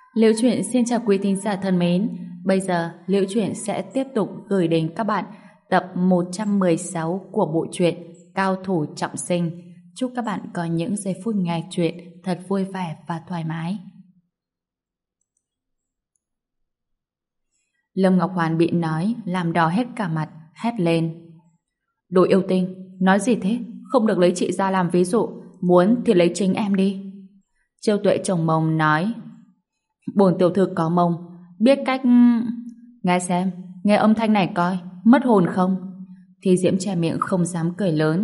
Liễu Chuyện xin chào quý thính giả thân mến. Bây giờ Liễu Chuyện sẽ tiếp tục gửi đến các bạn tập 116 của bộ truyện Cao Thủ Trọng Sinh. Chúc các bạn có những giây phút nghe chuyện thật vui vẻ và thoải mái. Lâm Ngọc Hoàn bị nói làm đỏ hết cả mặt, hét lên: Đồ yêu tinh, nói gì thế? Không được lấy chị ra làm ví dụ, muốn thì lấy chính em đi. Chiêu Tuệ chồng mông nói: Bổn tiểu thư có mông, biết cách... Nghe xem, nghe âm thanh này coi, mất hồn không? Thi Diễm che miệng không dám cười lớn.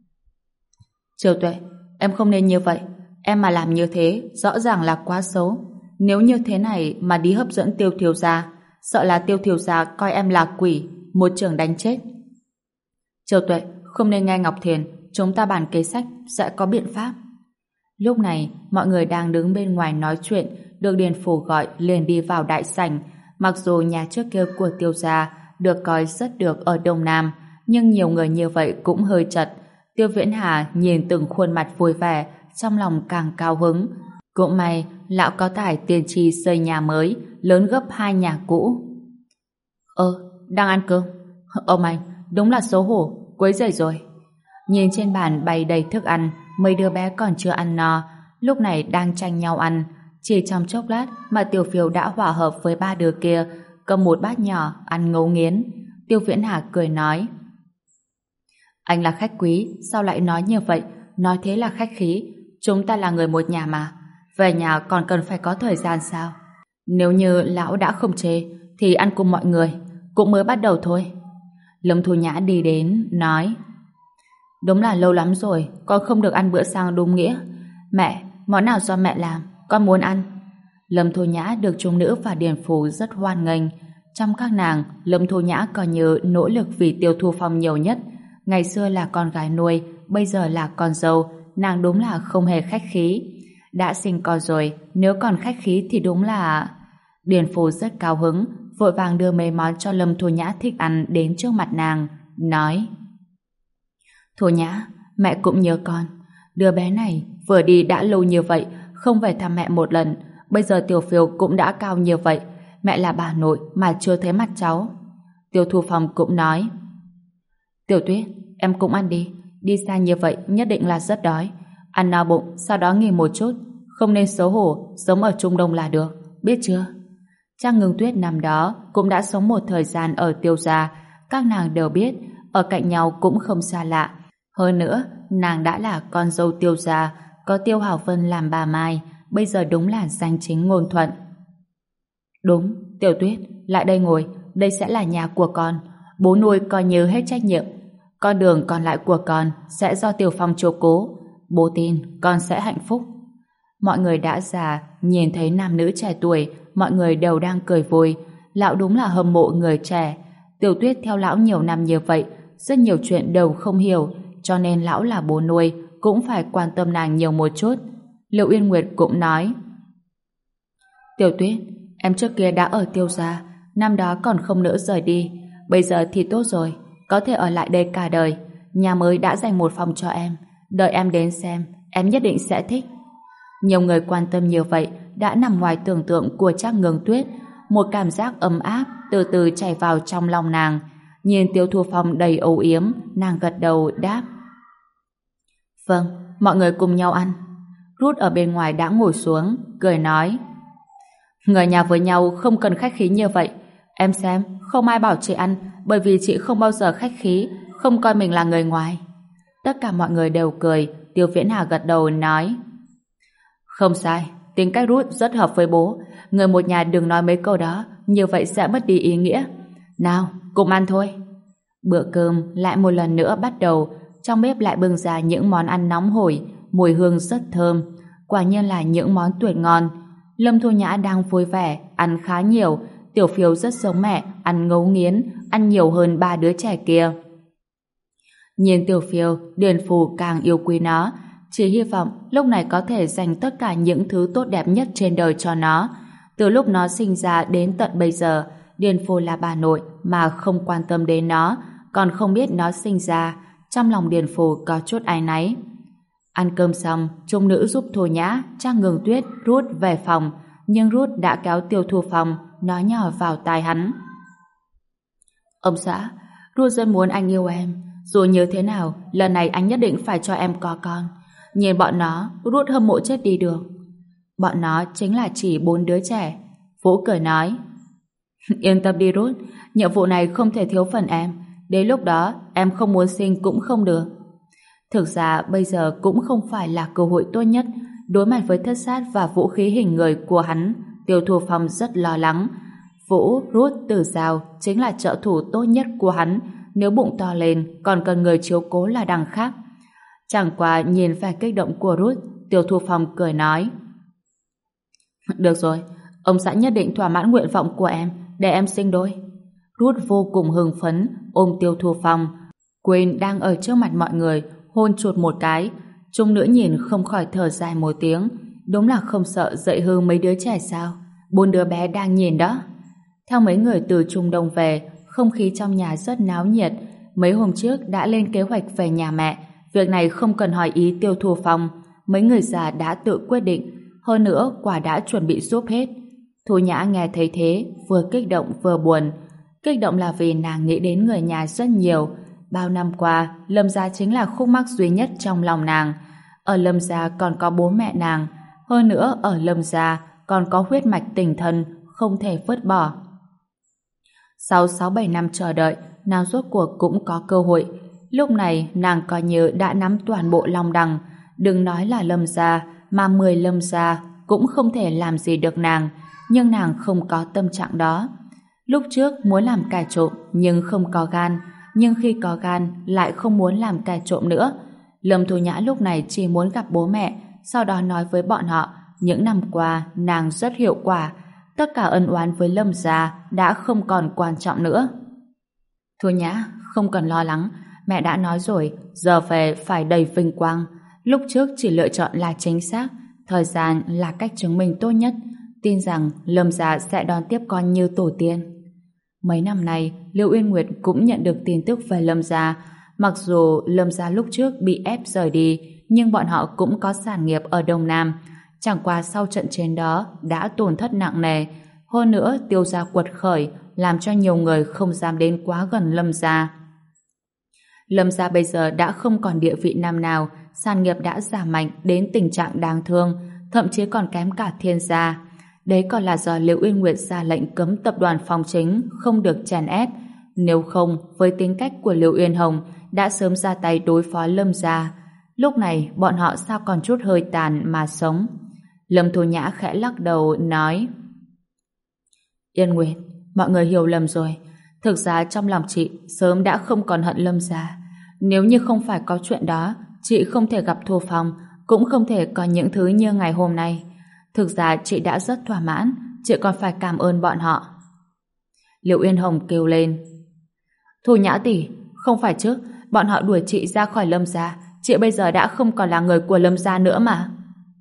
Chiêu Tuệ, em không nên như vậy. Em mà làm như thế, rõ ràng là quá xấu. Nếu như thế này mà đi hấp dẫn Tiêu thiếu gia, sợ là Tiêu thiếu gia coi em là quỷ, một chưởng đánh chết. Chiêu Tuệ, không nên nghe Ngọc Thiền, chúng ta bàn kế sách, sẽ có biện pháp. Lúc này, mọi người đang đứng bên ngoài nói chuyện, được Điền Phủ gọi liền đi vào đại sảnh. Mặc dù nhà trước kia của Tiêu gia được coi rất được ở Đông Nam, nhưng nhiều người như vậy cũng hơi chật. Tiêu Viễn Hà nhìn từng khuôn mặt vui vẻ, trong lòng càng cao hứng. Cũng may, lão có tài tiền trì xây nhà mới, lớn gấp 2 nhà cũ. Đang ăn cơm. Ông anh, đúng là xấu hổ, quấy rầy rồi. Nhìn trên bàn bày đầy thức ăn, mấy đứa bé còn chưa ăn no, lúc này đang tranh nhau ăn. Chỉ trong chốc lát mà Tiểu Phiêu đã hòa hợp với 3 đứa kia, cầm một bát nhỏ ăn ngấu nghiến. Tiêu Viễn Hà cười nói: Anh là khách quý, sao lại nói như vậy? Nói thế là khách khí, chúng ta là người một nhà mà. Về nhà còn cần phải có thời gian sao? Nếu như lão đã không chê thì ăn cùng mọi người, cũng mới bắt đầu thôi. Lâm Thu Nhã đi đến nói: Đúng là lâu lắm rồi con không được ăn bữa sáng đúng nghĩa. Mẹ, món nào do mẹ làm, con muốn ăn. Lâm Thu Nhã được chúng nữ và Điền Phủ rất hoan nghênh. Trong các nàng, Lâm Thu Nhã coi như nỗ lực vì Tiêu Thu Phong nhiều nhất. Ngày xưa là con gái nuôi, bây giờ là con dâu, nàng đúng là không hề khách khí. Đã sinh con rồi, nếu còn khách khí thì đúng là... Điền Phủ rất cao hứng, vội vàng đưa mấy món cho Lâm Thu Nhã thích ăn đến trước mặt nàng, nói: Thu Nhã, mẹ cũng nhớ con. Đứa bé này vừa đi đã lâu như vậy, không về thăm mẹ một lần. Bây giờ Tiểu Phiêu cũng đã cao như vậy, mẹ là bà nội mà chưa thấy mặt cháu. Tiêu Thu Phong cũng nói: Tiểu Tuyết, em cũng ăn đi. Đi xa như vậy nhất định là rất đói. Ăn no bụng, sau đó nghỉ một chút. Không nên xấu hổ, sống ở Trung Đông là được, biết chưa? Trang Ngưng Tuyết năm đó cũng đã sống một thời gian ở Tiêu gia. Các nàng đều biết, ở cạnh nhau cũng không xa lạ. Hơn nữa, nàng đã là con dâu Tiêu gia, có Tiêu Hảo Vân làm bà Mai, bây giờ đúng là danh chính ngôn thuận. Đúng, Tiểu Tuyết, lại đây ngồi, đây sẽ là nhà của con. Bố nuôi coi như hết trách nhiệm. Con đường còn lại của con sẽ do Tiểu Phong chiếu cố. Bố tin con sẽ hạnh phúc. Mọi người đã già, nhìn thấy nam nữ trẻ tuổi, mọi người đều đang cười vui. Lão đúng là hâm mộ người trẻ. Tiểu Tuyết theo lão nhiều năm như vậy, rất nhiều chuyện đều không hiểu, cho nên lão là bố nuôi cũng phải quan tâm nàng nhiều một chút. Liệu Uyên Nguyệt cũng nói: Tiểu Tuyết, em trước kia đã ở Tiêu gia, năm đó còn không nỡ rời đi, bây giờ thì tốt rồi, có thể ở lại đây cả đời. Nhà mới đã dành một phòng cho em, đợi em đến xem, em nhất định sẽ thích. Nhiều người quan tâm như vậy đã nằm ngoài tưởng tượng của Trác Ngưng Tuyết. Một cảm giác ấm áp từ từ chảy vào trong lòng nàng. Nhìn Tiêu Thu Phong đầy âu yếm, nàng gật đầu đáp: Vâng, mọi người cùng nhau ăn. Rút ở bên ngoài đã ngồi xuống, cười nói: Người nhà với nhau không cần khách khí như vậy. Em xem, không ai bảo chị ăn, bởi vì chị không bao giờ khách khí, không coi mình là người ngoài. Tất cả mọi người đều cười. Tiêu Viễn Hà gật đầu nói: Không sai, tính cách Rút rất hợp với bố. Người một nhà đừng nói mấy câu đó, như vậy sẽ mất đi ý nghĩa. Nào, cùng ăn thôi. Bữa cơm lại một lần nữa bắt đầu. Trong bếp lại bưng ra những món ăn nóng hổi, mùi hương rất thơm. Quả nhiên là những món tuyệt ngon. Lâm Thu Nhã đang vui vẻ, ăn khá nhiều. Tiểu Phiêu rất giống mẹ, ăn ngấu nghiến, ăn nhiều hơn 3 đứa trẻ kia. Nhìn Tiểu Phiêu, Điền Phù càng yêu quý nó. Chỉ hy vọng lúc này có thể dành tất cả những thứ tốt đẹp nhất trên đời cho nó. Từ lúc nó sinh ra đến tận bây giờ, Điền Phù là bà nội mà không quan tâm đến nó, còn không biết nó sinh ra. Trong lòng Điền Phù có chút áy náy. Ăn cơm xong, trung nữ giúp Thu Nhã, Trác Ngưng Tuyết rút về phòng. nhưng Ruth đã kéo Tiêu Thu Phong nói nhỏ vào tai hắn. Ông xã, Ruth rất muốn anh yêu em. Dù như thế nào, lần này anh nhất định phải cho em có con. Nhìn bọn nó, Ruth hâm mộ chết đi được. Bọn nó chính là chỉ 4 đứa trẻ. Vũ cười nói. Yên tâm đi Ruth, nhiệm vụ này không thể thiếu phần em. Đến lúc đó, em không muốn sinh cũng không được. Thực ra bây giờ cũng không phải là cơ hội tốt nhất. Đối mặt với thất sát và vũ khí hình người của hắn, Tiêu Thu Phong rất lo lắng. Vũ, Ruth, Tử Giao chính là trợ thủ tốt nhất của hắn. Nếu bụng to lên, còn cần người chiếu cố là đằng khác. Chẳng qua nhìn vẻ kích động của Ruth, Tiêu Thu Phong cười nói. Được rồi, ông xã nhất định thỏa mãn nguyện vọng của em, để em sinh đôi. Ruth vô cùng hưng phấn, ôm Tiêu Thu Phong. Quên đang ở trước mặt mọi người, hôn chuột một cái. Trung nữ nhìn không khỏi thở dài một tiếng. Đúng là không sợ dậy hư mấy đứa trẻ sao? 4 đứa bé đang nhìn đó. Theo mấy người từ Trung Đông về, không khí trong nhà rất náo nhiệt. Mấy hôm trước đã lên kế hoạch về nhà mẹ. Việc này không cần hỏi ý Tiêu Thu Phong. Mấy người già đã tự quyết định. Hơn nữa, quả đã chuẩn bị giúp hết. Thu Nhã nghe thấy thế, vừa kích động vừa buồn. Kích động là vì nàng nghĩ đến người nhà rất nhiều. Bao năm qua, Lâm gia chính là khúc mắc duy nhất trong lòng nàng. Ở Lâm gia còn có bố mẹ nàng. Hơn nữa, ở Lâm gia còn có huyết mạch tình thân, không thể vứt bỏ. Sau 6-7 năm chờ đợi, nàng rốt cuộc cũng có cơ hội. Lúc này, nàng coi như đã nắm toàn bộ Long Đằng. Đừng nói là Lâm gia, mà 10 Lâm gia cũng không thể làm gì được nàng. Nhưng nàng không có tâm trạng đó. Lúc trước muốn làm kẻ trộm nhưng không có gan, nhưng khi có gan lại không muốn làm kẻ trộm nữa. Lâm Thu Nhã lúc này chỉ muốn gặp bố mẹ, sau đó nói với bọn họ những năm qua nàng rất hiệu quả, tất cả ân oán với Lâm gia đã không còn quan trọng nữa. Thu Nhã, không cần lo lắng, mẹ đã nói rồi, giờ về phải đầy vinh quang. Lúc trước chỉ lựa chọn là chính xác, thời gian là cách chứng minh tốt nhất. Tin rằng Lâm gia sẽ đón tiếp con như tổ tiên. Mấy năm nay, Liễu Uyên Nguyệt cũng nhận được tin tức về Lâm gia. Mặc dù Lâm gia lúc trước bị ép rời đi, nhưng bọn họ cũng có sản nghiệp ở Đông Nam. Chẳng qua sau trận chiến đó đã tổn thất nặng nề. Hơn nữa, Tiêu gia quật khởi, làm cho nhiều người không dám đến quá gần Lâm gia. Lâm gia bây giờ đã không còn địa vị năm nào, sản nghiệp đã giảm mạnh đến tình trạng đáng thương, thậm chí còn kém cả Thiên gia. Đấy còn là do Liễu Uyên Nguyệt ra lệnh cấm tập đoàn Phong Chính không được chèn ép. Nếu không, với tính cách của Liễu Uyên Hồng đã sớm ra tay đối phó Lâm gia. Lúc này, bọn họ sao còn chút hơi tàn mà sống? Lâm Thu Nhã khẽ lắc đầu, nói: Yên Nguyệt, mọi người hiểu lầm rồi. Thực ra trong lòng chị sớm đã không còn hận Lâm gia. Nếu như không phải có chuyện đó, chị không thể gặp Thu Phong, cũng không thể có những thứ như ngày hôm nay. Thực ra chị đã rất thỏa mãn, chị còn phải cảm ơn bọn họ. Liễu Uyên Hồng kêu lên: Thu Nhã tỷ, không phải chứ, bọn họ đuổi chị ra khỏi Lâm gia, chị bây giờ đã không còn là người của Lâm gia nữa mà.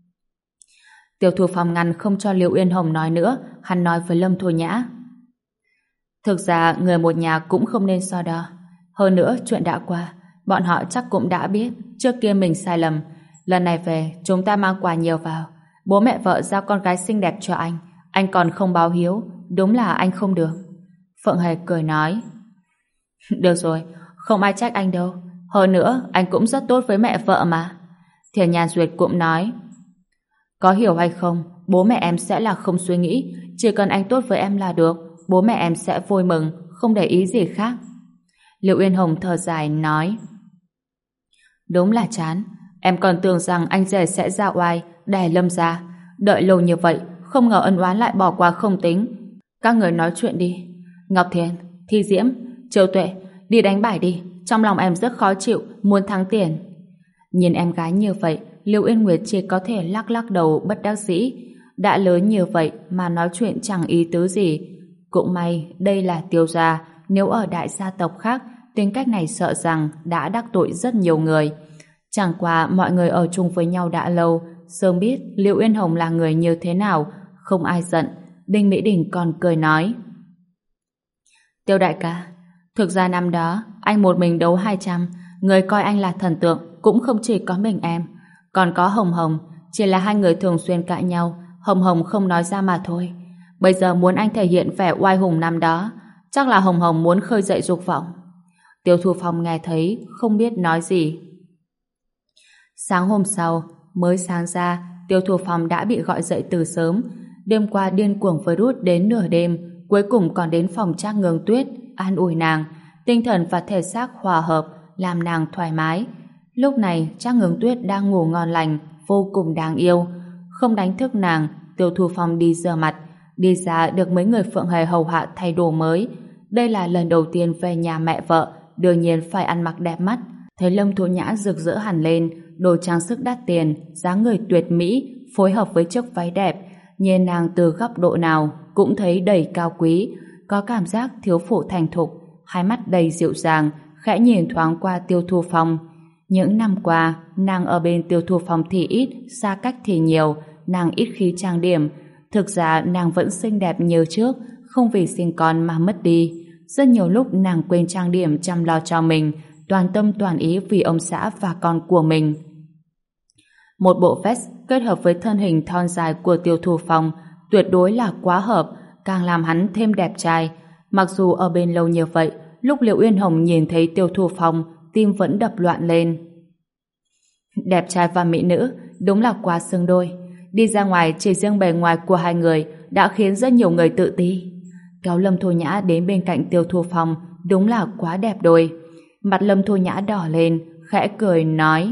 Tiêu Thu Phong ngăn không cho Liễu Uyên Hồng nói nữa, hắn nói với Lâm Thu Nhã: Thực ra người một nhà cũng không nên so đo. Hơn nữa chuyện đã qua, bọn họ chắc cũng đã biết trước kia mình sai lầm. Lần này về chúng ta mang quà nhiều vào. Bố mẹ vợ giao con gái xinh đẹp cho anh còn không báo hiếu, đúng là anh không được. Phượng Hề cười nói: Được rồi, không ai trách anh đâu. Hơn nữa anh cũng rất tốt với mẹ vợ mà. Thiền Nhàn Duyệt cũng nói: Có hiểu hay không, bố mẹ em sẽ là không suy nghĩ, chỉ cần anh tốt với em là được, bố mẹ em sẽ vui mừng, không để ý gì khác. Liễu Uyên Hồng thở dài nói: Đúng là chán, em còn tưởng rằng anh rể sẽ ra oai đè Lâm gia, đợi lâu như vậy không ngờ ân oán lại bỏ qua không tính. Các người nói chuyện đi. Ngọc Thiền, Thi Diễm, Triều Tuệ, đi đánh bài đi, trong lòng em rất khó chịu, muốn thắng tiền. Nhìn em gái như vậy, Liễu Uyên Nguyệt chỉ có thể lắc lắc đầu bất đắc dĩ. Đã lớn như vậy mà nói chuyện chẳng ý tứ gì. Cũng may đây là Tiêu gia, nếu ở đại gia tộc khác, tính cách này sợ rằng đã đắc tội rất nhiều người. Chẳng qua mọi người ở chung với nhau đã lâu, sớm biết Liễu Uyên Hồng là người như thế nào, không ai giận. Đinh Mỹ Đình còn cười nói: Tiêu đại ca, thực ra năm đó anh một mình đấu 200, người coi anh là thần tượng cũng không chỉ có mình em, còn có Hồng Hồng, chỉ là hai người thường xuyên cãi nhau, Hồng Hồng không nói ra mà thôi. Bây giờ muốn anh thể hiện vẻ oai hùng năm đó, chắc là Hồng Hồng muốn khơi dậy dục vọng. Tiêu Thu Phong nghe thấy, không biết nói gì. Sáng hôm sau, mới sáng ra, Tiêu Thu Phong đã bị gọi dậy từ sớm. Đêm qua điên cuồng với Rút đến nửa đêm, cuối cùng còn đến phòng Trác Ngưng Tuyết, an ủi nàng. Tinh thần và thể xác hòa hợp, làm nàng thoải mái. Lúc này, Trác Ngưng Tuyết đang ngủ ngon lành, vô cùng đáng yêu. Không đánh thức nàng, Tiêu Thu Phong đi rửa mặt, đi ra được mấy người Phượng Hề hầu hạ thay đồ mới. Đây là lần đầu tiên về nhà mẹ vợ, đương nhiên phải ăn mặc đẹp mắt. Thấy Lâm Thu Nhã rực rỡ hẳn lên, đồ trang sức đắt tiền, dáng người tuyệt mỹ, phối hợp với chiếc váy đẹp, nhìn nàng từ góc độ nào cũng thấy đầy cao quý, có cảm giác thiếu phụ thành thục, hai mắt đầy dịu dàng, khẽ nhìn thoáng qua Tiêu Thu Phong. Những năm qua, nàng ở bên Tiêu Thu Phong thì ít, xa cách thì nhiều, nàng ít khi trang điểm. Thực ra nàng vẫn xinh đẹp như trước, không vì sinh con mà mất đi. Rất nhiều lúc nàng quên trang điểm chăm lo cho mình, toàn tâm toàn ý vì ông xã và con của mình. Một bộ vest kết hợp với thân hình thon dài của Tiêu Thu Phong tuyệt đối là quá hợp, càng làm hắn thêm đẹp trai. Mặc dù ở bên lâu như vậy, lúc Liệu Uyên Hồng nhìn thấy Tiêu Thu Phong, tim vẫn đập loạn lên. Đẹp trai và mỹ nữ, đúng là quá xứng đôi. Đi ra ngoài chỉ riêng bề ngoài của hai người đã khiến rất nhiều người tự ti. Kéo Lâm Thu Nhã đến bên cạnh Tiêu Thu Phong, đúng là quá đẹp đôi. Mặt Lâm Thu Nhã đỏ lên, khẽ cười nói: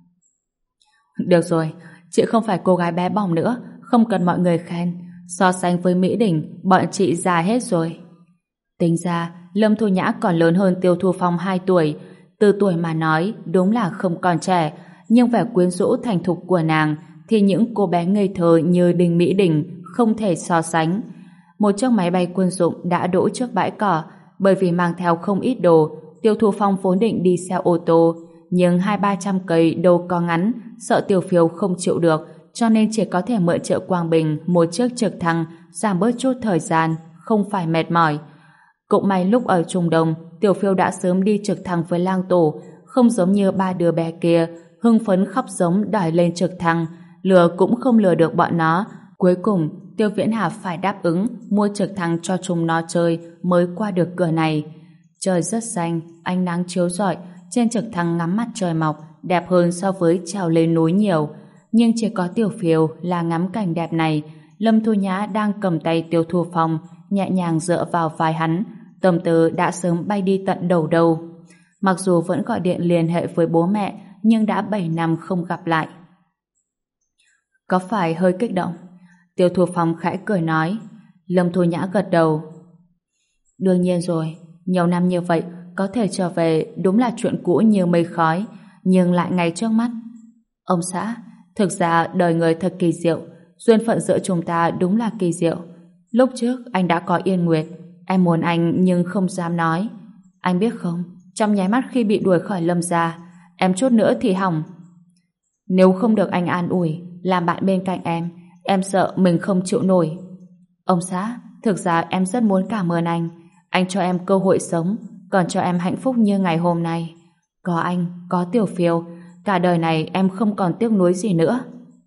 Được rồi, chị không phải cô gái bé bỏng nữa, không cần mọi người khen. So sánh với Mỹ Đình, bọn chị già hết rồi. Tính ra, Lâm Thu Nhã còn lớn hơn Tiêu Thu Phong 2 tuổi. Từ tuổi mà nói, đúng là không còn trẻ, nhưng vẻ quyến rũ thành thục của nàng thì những cô bé ngây thơ như Đinh Mỹ Đình không thể so sánh. Một chiếc máy bay quân dụng đã đỗ trước bãi cỏ. Bởi vì mang theo không ít đồ, Tiêu Thu Phong vốn định đi xe ô tô, nhưng 200-300 cây đâu có ngắn, sợ Tiểu Phiêu không chịu được, cho nên chỉ có thể mượn chợ Quang Bình một chiếc trực thăng, giảm bớt chút thời gian, không phải mệt mỏi. Cũng may lúc ở Trung Đông, Tiểu Phiêu đã sớm đi trực thăng với Lang Tổ, không giống như ba đứa bé kia, hưng phấn khóc giống đòi lên trực thăng, lừa cũng không lừa được bọn nó. Cuối cùng, Tiêu Viễn Hà phải đáp ứng mua trực thăng cho chúng nó chơi mới qua được cửa này. Trời rất xanh, ánh nắng chiếu rọi, trên trực thăng ngắm mặt trời mọc, đẹp hơn so với trèo lên núi nhiều. Nhưng chỉ có Tiểu Phiêu là ngắm cảnh đẹp này. Lâm Thu Nhã đang cầm tay Tiêu Thu Phong, nhẹ nhàng dựa vào vai hắn, tâm tư đã sớm bay đi tận đầu đâu. Mặc dù vẫn gọi điện liên hệ với bố mẹ, nhưng đã 7 năm không gặp lại. Có phải hơi kích động? Tiêu Thu Phong khẽ cười nói. Lâm Thu Nhã gật đầu. Đương nhiên rồi, nhiều năm như vậy, có thể trở về đúng là chuyện cũ như mây khói, nhưng lại ngay trước mắt. Ông xã, thực ra đời người thật kỳ diệu, duyên phận giữa chúng ta đúng là kỳ diệu. Lúc trước anh đã có Yên Nguyệt, em muốn anh nhưng không dám nói. Anh biết không, trong nháy mắt khi bị đuổi khỏi Lâm gia, em chút nữa thì hỏng. Nếu không được anh an ủi, làm bạn bên cạnh em sợ mình không chịu nổi. Ông xã, thực ra em rất muốn cảm ơn anh cho em cơ hội sống, còn cho em hạnh phúc như ngày hôm nay. Có anh, có Tiểu Phiêu, cả đời này em không còn tiếc nuối gì nữa.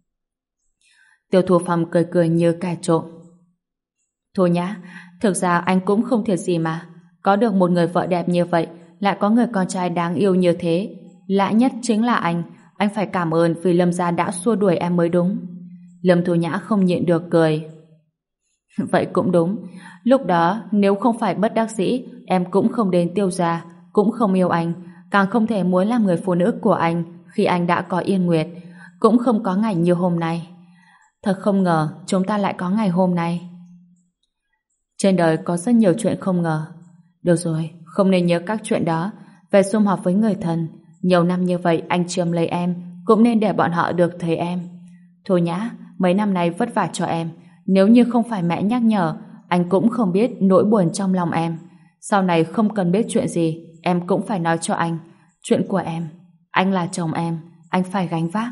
Tiêu Thu Phong cười cười như kẻ trộm. Thôi nhá, thực ra anh cũng không thiệt gì mà. Có được một người vợ đẹp như vậy, lại có người con trai đáng yêu như thế. Lạ nhất chính là anh phải cảm ơn vì Lâm gia đã xua đuổi em mới đúng. Lâm Thu Nhã không nhịn được cười. Vậy cũng đúng. Lúc đó, nếu không phải bất đắc dĩ, em cũng không đến Tiêu gia, cũng không yêu anh, càng không thể muốn làm người phụ nữ của anh khi anh đã có Yên Nguyệt, cũng không có ngày như hôm nay. Thật không ngờ chúng ta lại có ngày hôm nay. Trên đời có rất nhiều chuyện không ngờ. Được rồi, không nên nhớ các chuyện đó. Về sum họp với người thân, nhiều năm như vậy anh chiếm lấy em, cũng nên để bọn họ được thấy em. Thôi nhã, mấy năm nay vất vả cho em. Nếu như không phải mẹ nhắc nhở, anh cũng không biết nỗi buồn trong lòng em. Sau này không cần biết chuyện gì, em cũng phải nói cho anh. Chuyện của em, anh là chồng em, anh phải gánh vác.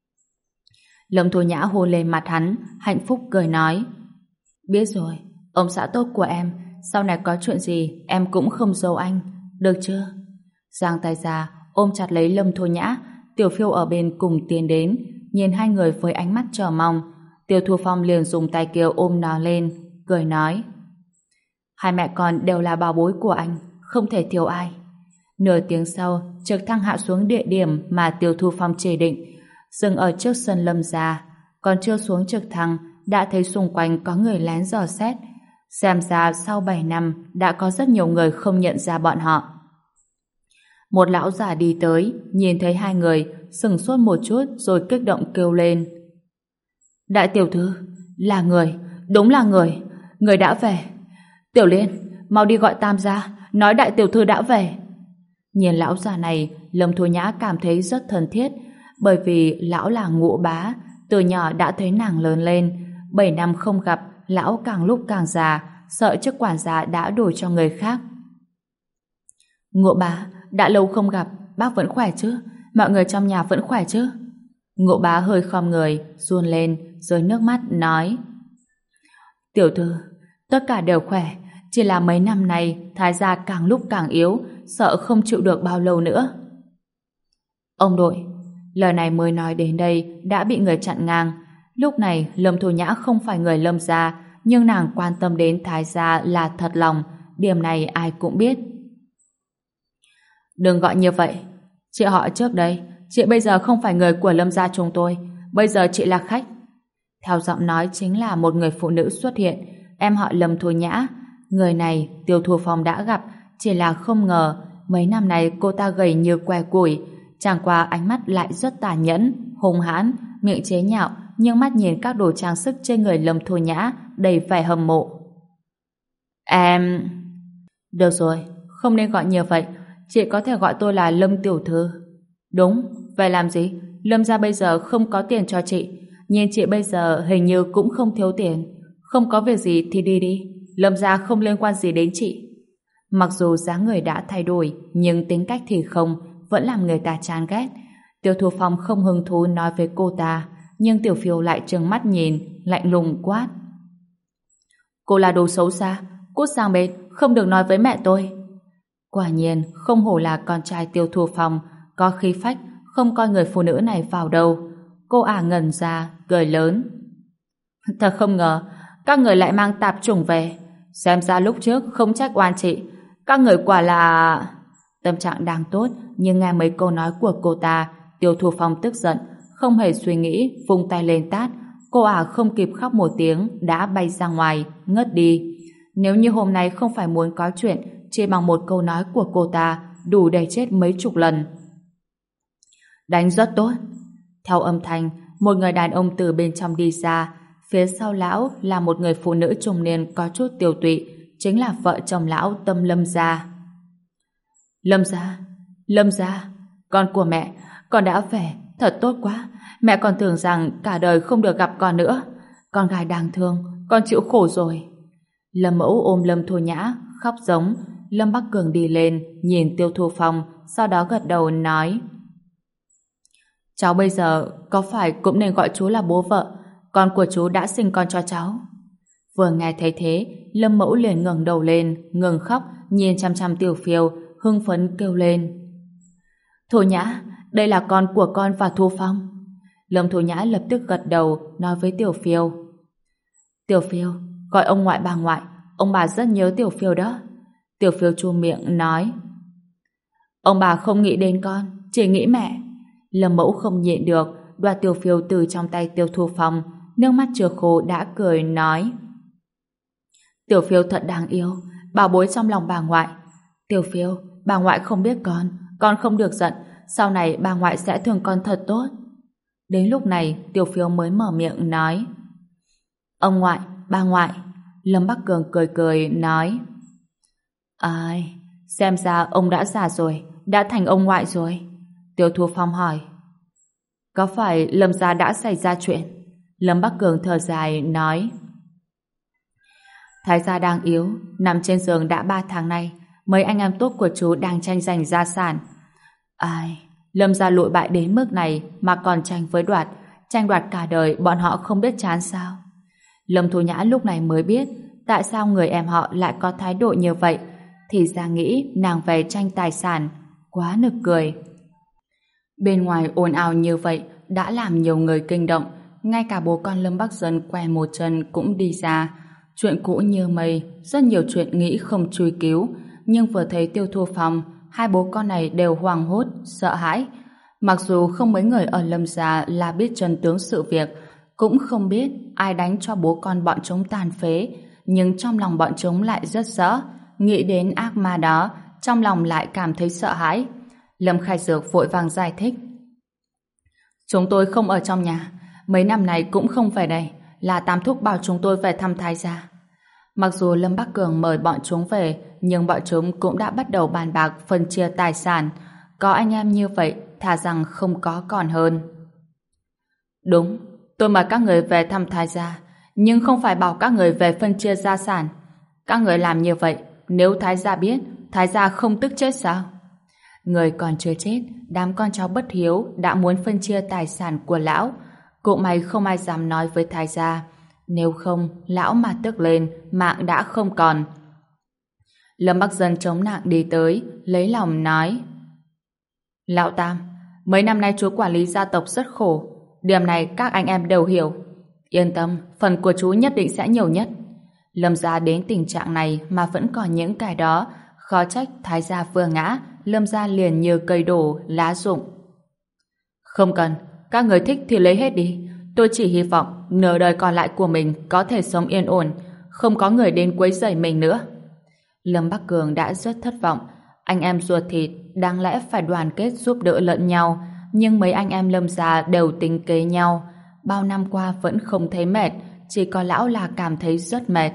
Lâm Thu Nhã hôn lên mặt hắn, hạnh phúc cười nói. Biết rồi, ông xã tốt của em, sau này có chuyện gì em cũng không giấu anh, được chưa? Giang tay ra, ôm chặt lấy Lâm Thu Nhã. Tiểu Phiêu ở bên cùng tiến đến, nhìn hai người với ánh mắt chờ mong. Tiêu Thu Phong liền dùng tay kia ôm nó lên, cười nói: hai mẹ con đều là bảo bối của anh, không thể thiếu ai. Nửa tiếng sau, trực thăng hạ xuống địa điểm mà Tiêu Thu Phong chỉ định, dừng ở trước sân Lâm gia. Còn chưa xuống trực thăng, đã thấy xung quanh có người lén dò xét. Xem ra sau 7 năm đã có rất nhiều người không nhận ra bọn họ. Một lão già đi tới, nhìn thấy hai người, sững sốt một chút rồi kích động kêu lên: đại tiểu thư, là người, đúng là người đã về. Tiểu Liên, mau đi gọi Tam gia, nói đại tiểu thư đã về. Nhìn lão già này, Lâm Thu Nhã cảm thấy rất thân thiết, bởi vì lão là Ngũ bá, từ nhỏ đã thấy nàng lớn lên. 7 năm không gặp, lão càng lúc càng già, sợ chức quản gia đã đổi cho người khác. Ngũ bá, đã lâu không gặp, bác vẫn khỏe chứ? Mọi người trong nhà vẫn khỏe chứ? Ngũ bá hơi khom người, run lên, rơi nước mắt, nói: tiểu thư, tất cả đều khỏe, chỉ là mấy năm nay Thái gia càng lúc càng yếu, sợ không chịu được bao lâu nữa. Ông đội, lời này mới nói đến đây đã bị người chặn ngang. Lúc này Lâm Thu Nhã không phải người Lâm gia, nhưng nàng quan tâm đến Thái gia là thật lòng, điểm này ai cũng biết. Đừng gọi như vậy, chị họ trước đây, chị bây giờ không phải người của Lâm gia chúng tôi, bây giờ chị là khách. Theo giọng nói chính là một người phụ nữ xuất hiện, em họ Lâm Thu Nhã. Người này Tiêu Thu Phong đã gặp, chỉ là không ngờ mấy năm nay cô ta gầy như que củi, chẳng qua ánh mắt lại rất tàn nhẫn, hung hãn, miệng chế nhạo, nhưng mắt nhìn các đồ trang sức trên người Lâm Thu Nhã đầy vẻ hâm mộ. Em... Được rồi, không nên gọi như vậy, chị có thể gọi tôi là Lâm tiểu thư. Đúng, vậy làm gì? Lâm gia bây giờ không có tiền cho chị, nhưng chị bây giờ hình như cũng không thiếu tiền. Không có việc gì thì đi đi, Lâm gia không liên quan gì đến chị. Mặc dù dáng người đã thay đổi, nhưng tính cách thì không, vẫn làm người ta chán ghét. Tiêu Thu Phong không hứng thú nói với cô ta, nhưng Tiểu Phiêu lại trừng mắt nhìn, lạnh lùng quát: cô là đồ xấu xa, cút sang bên, không được nói với mẹ tôi. Quả nhiên, không hổ là con trai Tiêu Thu Phong, có khí phách, không coi người phụ nữ này vào đâu. Cô ả ngẩn ra, cười lớn: thật không ngờ, các người lại mang tạp chủng về. Xem ra lúc trước không trách oan chị, các người quả là... Tâm trạng đang tốt, nhưng nghe mấy câu nói của cô ta, Tiêu Thu Phong tức giận, không hề suy nghĩ, vung tay lên tát. Cô ả không kịp khóc một tiếng, đã bay ra ngoài, ngất đi. Nếu như hôm nay không phải muốn có chuyện, chỉ bằng một câu nói của cô ta, đủ để chết mấy chục lần. Đánh rất tốt. Theo âm thanh, một người đàn ông từ bên trong đi ra. Phía sau lão là một người phụ nữ trung niên có chút tiều tụy, chính là vợ chồng lão Tâm Lâm gia. Lâm gia, con của mẹ, con đã về, thật tốt quá. Mẹ còn tưởng rằng cả đời không được gặp con nữa. Con gái đáng thương, con chịu khổ rồi. Lâm mẫu ôm Lâm Thu Nhã, khóc giống. Lâm Bắc Cường đi lên, nhìn Tiêu Thu Phong, sau đó gật đầu nói: cháu bây giờ có phải cũng nên gọi chú là bố vợ? Con của chú đã sinh con cho cháu. Vừa nghe thấy thế, Lâm mẫu liền ngẩng đầu lên, ngừng khóc, nhìn chăm chăm Tiểu Phiêu, hưng phấn kêu lên: Thu Nhã, đây là con của con và Thu Phong. Lâm Thu Nhã lập tức gật đầu, nói với Tiểu Phiêu: Tiểu Phiêu, gọi ông ngoại bà ngoại, ông bà rất nhớ Tiểu Phiêu đó. Tiểu Phiêu chu miệng nói: ông bà không nghĩ đến con, chỉ nghĩ mẹ. Lâm mẫu không nhịn được, đoạt Tiểu Phiêu từ trong tay Tiêu Thu Phong, nước mắt chưa khô đã cười nói: Tiểu Phiêu thật đáng yêu, bảo bối trong lòng bà ngoại. Tiểu Phiêu, bà ngoại không biết con không được giận, sau này bà ngoại sẽ thương con thật tốt. Đến lúc này, Tiểu Phiêu mới mở miệng nói: ông ngoại, bà ngoại. Lâm Bắc Cường cười cười nói: ai, xem ra ông đã già rồi, đã thành ông ngoại rồi. Tiêu Thu Phong hỏi: có phải Lâm gia đã xảy ra chuyện? Lâm Bắc Cường thở dài nói: Thái gia đang yếu, nằm trên giường đã 3 tháng nay, mấy anh em tốt của chú đang tranh giành gia sản. Ai, Lâm gia lụi bại đến mức này mà còn tranh đoạt cả đời, bọn họ không biết chán sao? Lâm Thu Nhã lúc này mới biết tại sao người em họ lại có thái độ như vậy, thì ra nghĩ nàng về tranh tài sản, quá nực cười. Bên ngoài ồn ào như vậy đã làm nhiều người kinh động, ngay cả bố con Lâm Bắc Dân què một chân cũng đi ra. Chuyện cũ như mây, rất nhiều chuyện nghĩ không truy cứu, nhưng vừa thấy Tiêu Thu Phong, hai bố con này đều hoảng hốt, sợ hãi. Mặc dù không mấy người ở Lâm gia là biết chân tướng sự việc, cũng không biết ai đánh cho bố con bọn chúng tàn phế, nhưng trong lòng bọn chúng lại rất sợ. Nghĩ đến ác ma đó, trong lòng lại cảm thấy sợ hãi. Lâm Khai Dược vội vàng giải thích. Chúng tôi không ở trong nhà, mấy năm này cũng không về đây, là Tam Thúc bảo chúng tôi về thăm Thái gia. Mặc dù Lâm Bắc Cường mời bọn chúng về, nhưng bọn chúng cũng đã bắt đầu bàn bạc phân chia tài sản. Có anh em như vậy, thà rằng không có còn hơn. Đúng, tôi mời các người về thăm Thái gia, nhưng không phải bảo các người về phân chia gia sản. Các người làm như vậy, nếu Thái gia biết, Thái gia không tức chết sao? Người còn chưa chết, đám con cháu bất hiếu đã muốn phân chia tài sản của lão. Cũng may không ai dám nói với Thái gia. Nếu không, lão mà tức lên, mạng đã không còn. Lâm Bắc Dân chống nặng đi tới, lấy lòng nói. Lão Tam, mấy năm nay chú quản lý gia tộc rất khổ. Điểm này các anh em đều hiểu. Yên tâm, phần của chú nhất định sẽ nhiều nhất. Lâm gia đến tình trạng này mà vẫn còn những cái đó, khó trách Thái gia vừa ngã, Lâm gia liền như cây đổ, lá rụng. Không cần, các người thích thì lấy hết đi. Tôi chỉ hy vọng nửa đời còn lại của mình có thể sống yên ổn, không có người đến quấy rầy mình nữa. Lâm Bắc Cường đã rất thất vọng. Anh em ruột thịt đáng lẽ phải đoàn kết giúp đỡ lẫn nhau, nhưng mấy anh em Lâm gia đều tính kế nhau. Bao năm qua vẫn không thấy mệt, chỉ có lão là cảm thấy rất mệt.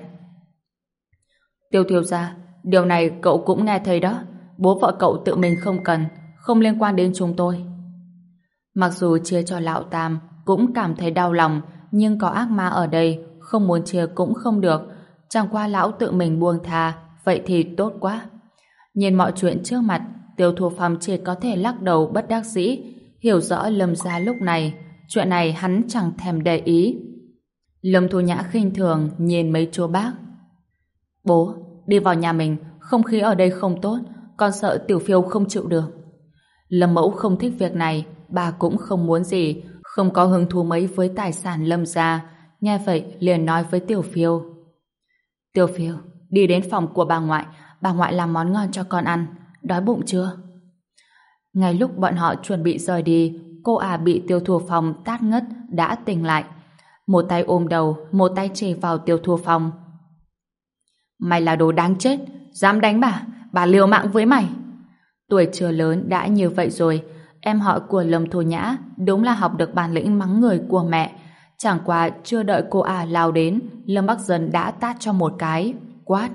Tiêu thiếu gia, điều này cậu cũng nghe thấy đó. Bố vợ cậu tự mình không cần, không liên quan đến chúng tôi. Mặc dù chia cho lão Tam cũng cảm thấy đau lòng, nhưng có ác ma ở đây, không muốn chia cũng không được. Chẳng qua lão tự mình buông tha, vậy thì tốt quá. Nhìn mọi chuyện trước mặt, Tiêu Thu Phong chỉ có thể lắc đầu bất đắc dĩ, hiểu rõ Lâm gia lúc này, chuyện này hắn chẳng thèm để ý. Lâm Thu Nhã khinh thường nhìn mấy chú bác. Bố, đi vào nhà mình, không khí ở đây không tốt, con sợ Tiểu Phiêu không chịu được. Lâm Mẫu không thích việc này, bà cũng không muốn gì, không có hứng thú mấy với tài sản Lâm gia. Nghe vậy liền nói với Tiểu Phiêu. Tiểu Phiêu, đi đến phòng của bà ngoại làm món ngon cho con ăn, đói bụng chưa? Ngay lúc bọn họ chuẩn bị rời đi, cô ả bị Tiêu Thu Phong tát ngất đã tỉnh lại. Một tay ôm đầu, một tay chỉ vào Tiêu Thu Phong. Mày là đồ đáng chết, dám đánh bà liều mạng với mày. Tuổi chưa lớn đã như vậy rồi, em họ của Lâm Thu Nhã đúng là học được bản lĩnh mắng người của mẹ. Chẳng qua chưa đợi cô ả lao đến, Lâm Bắc Dân đã tát cho một cái, quát.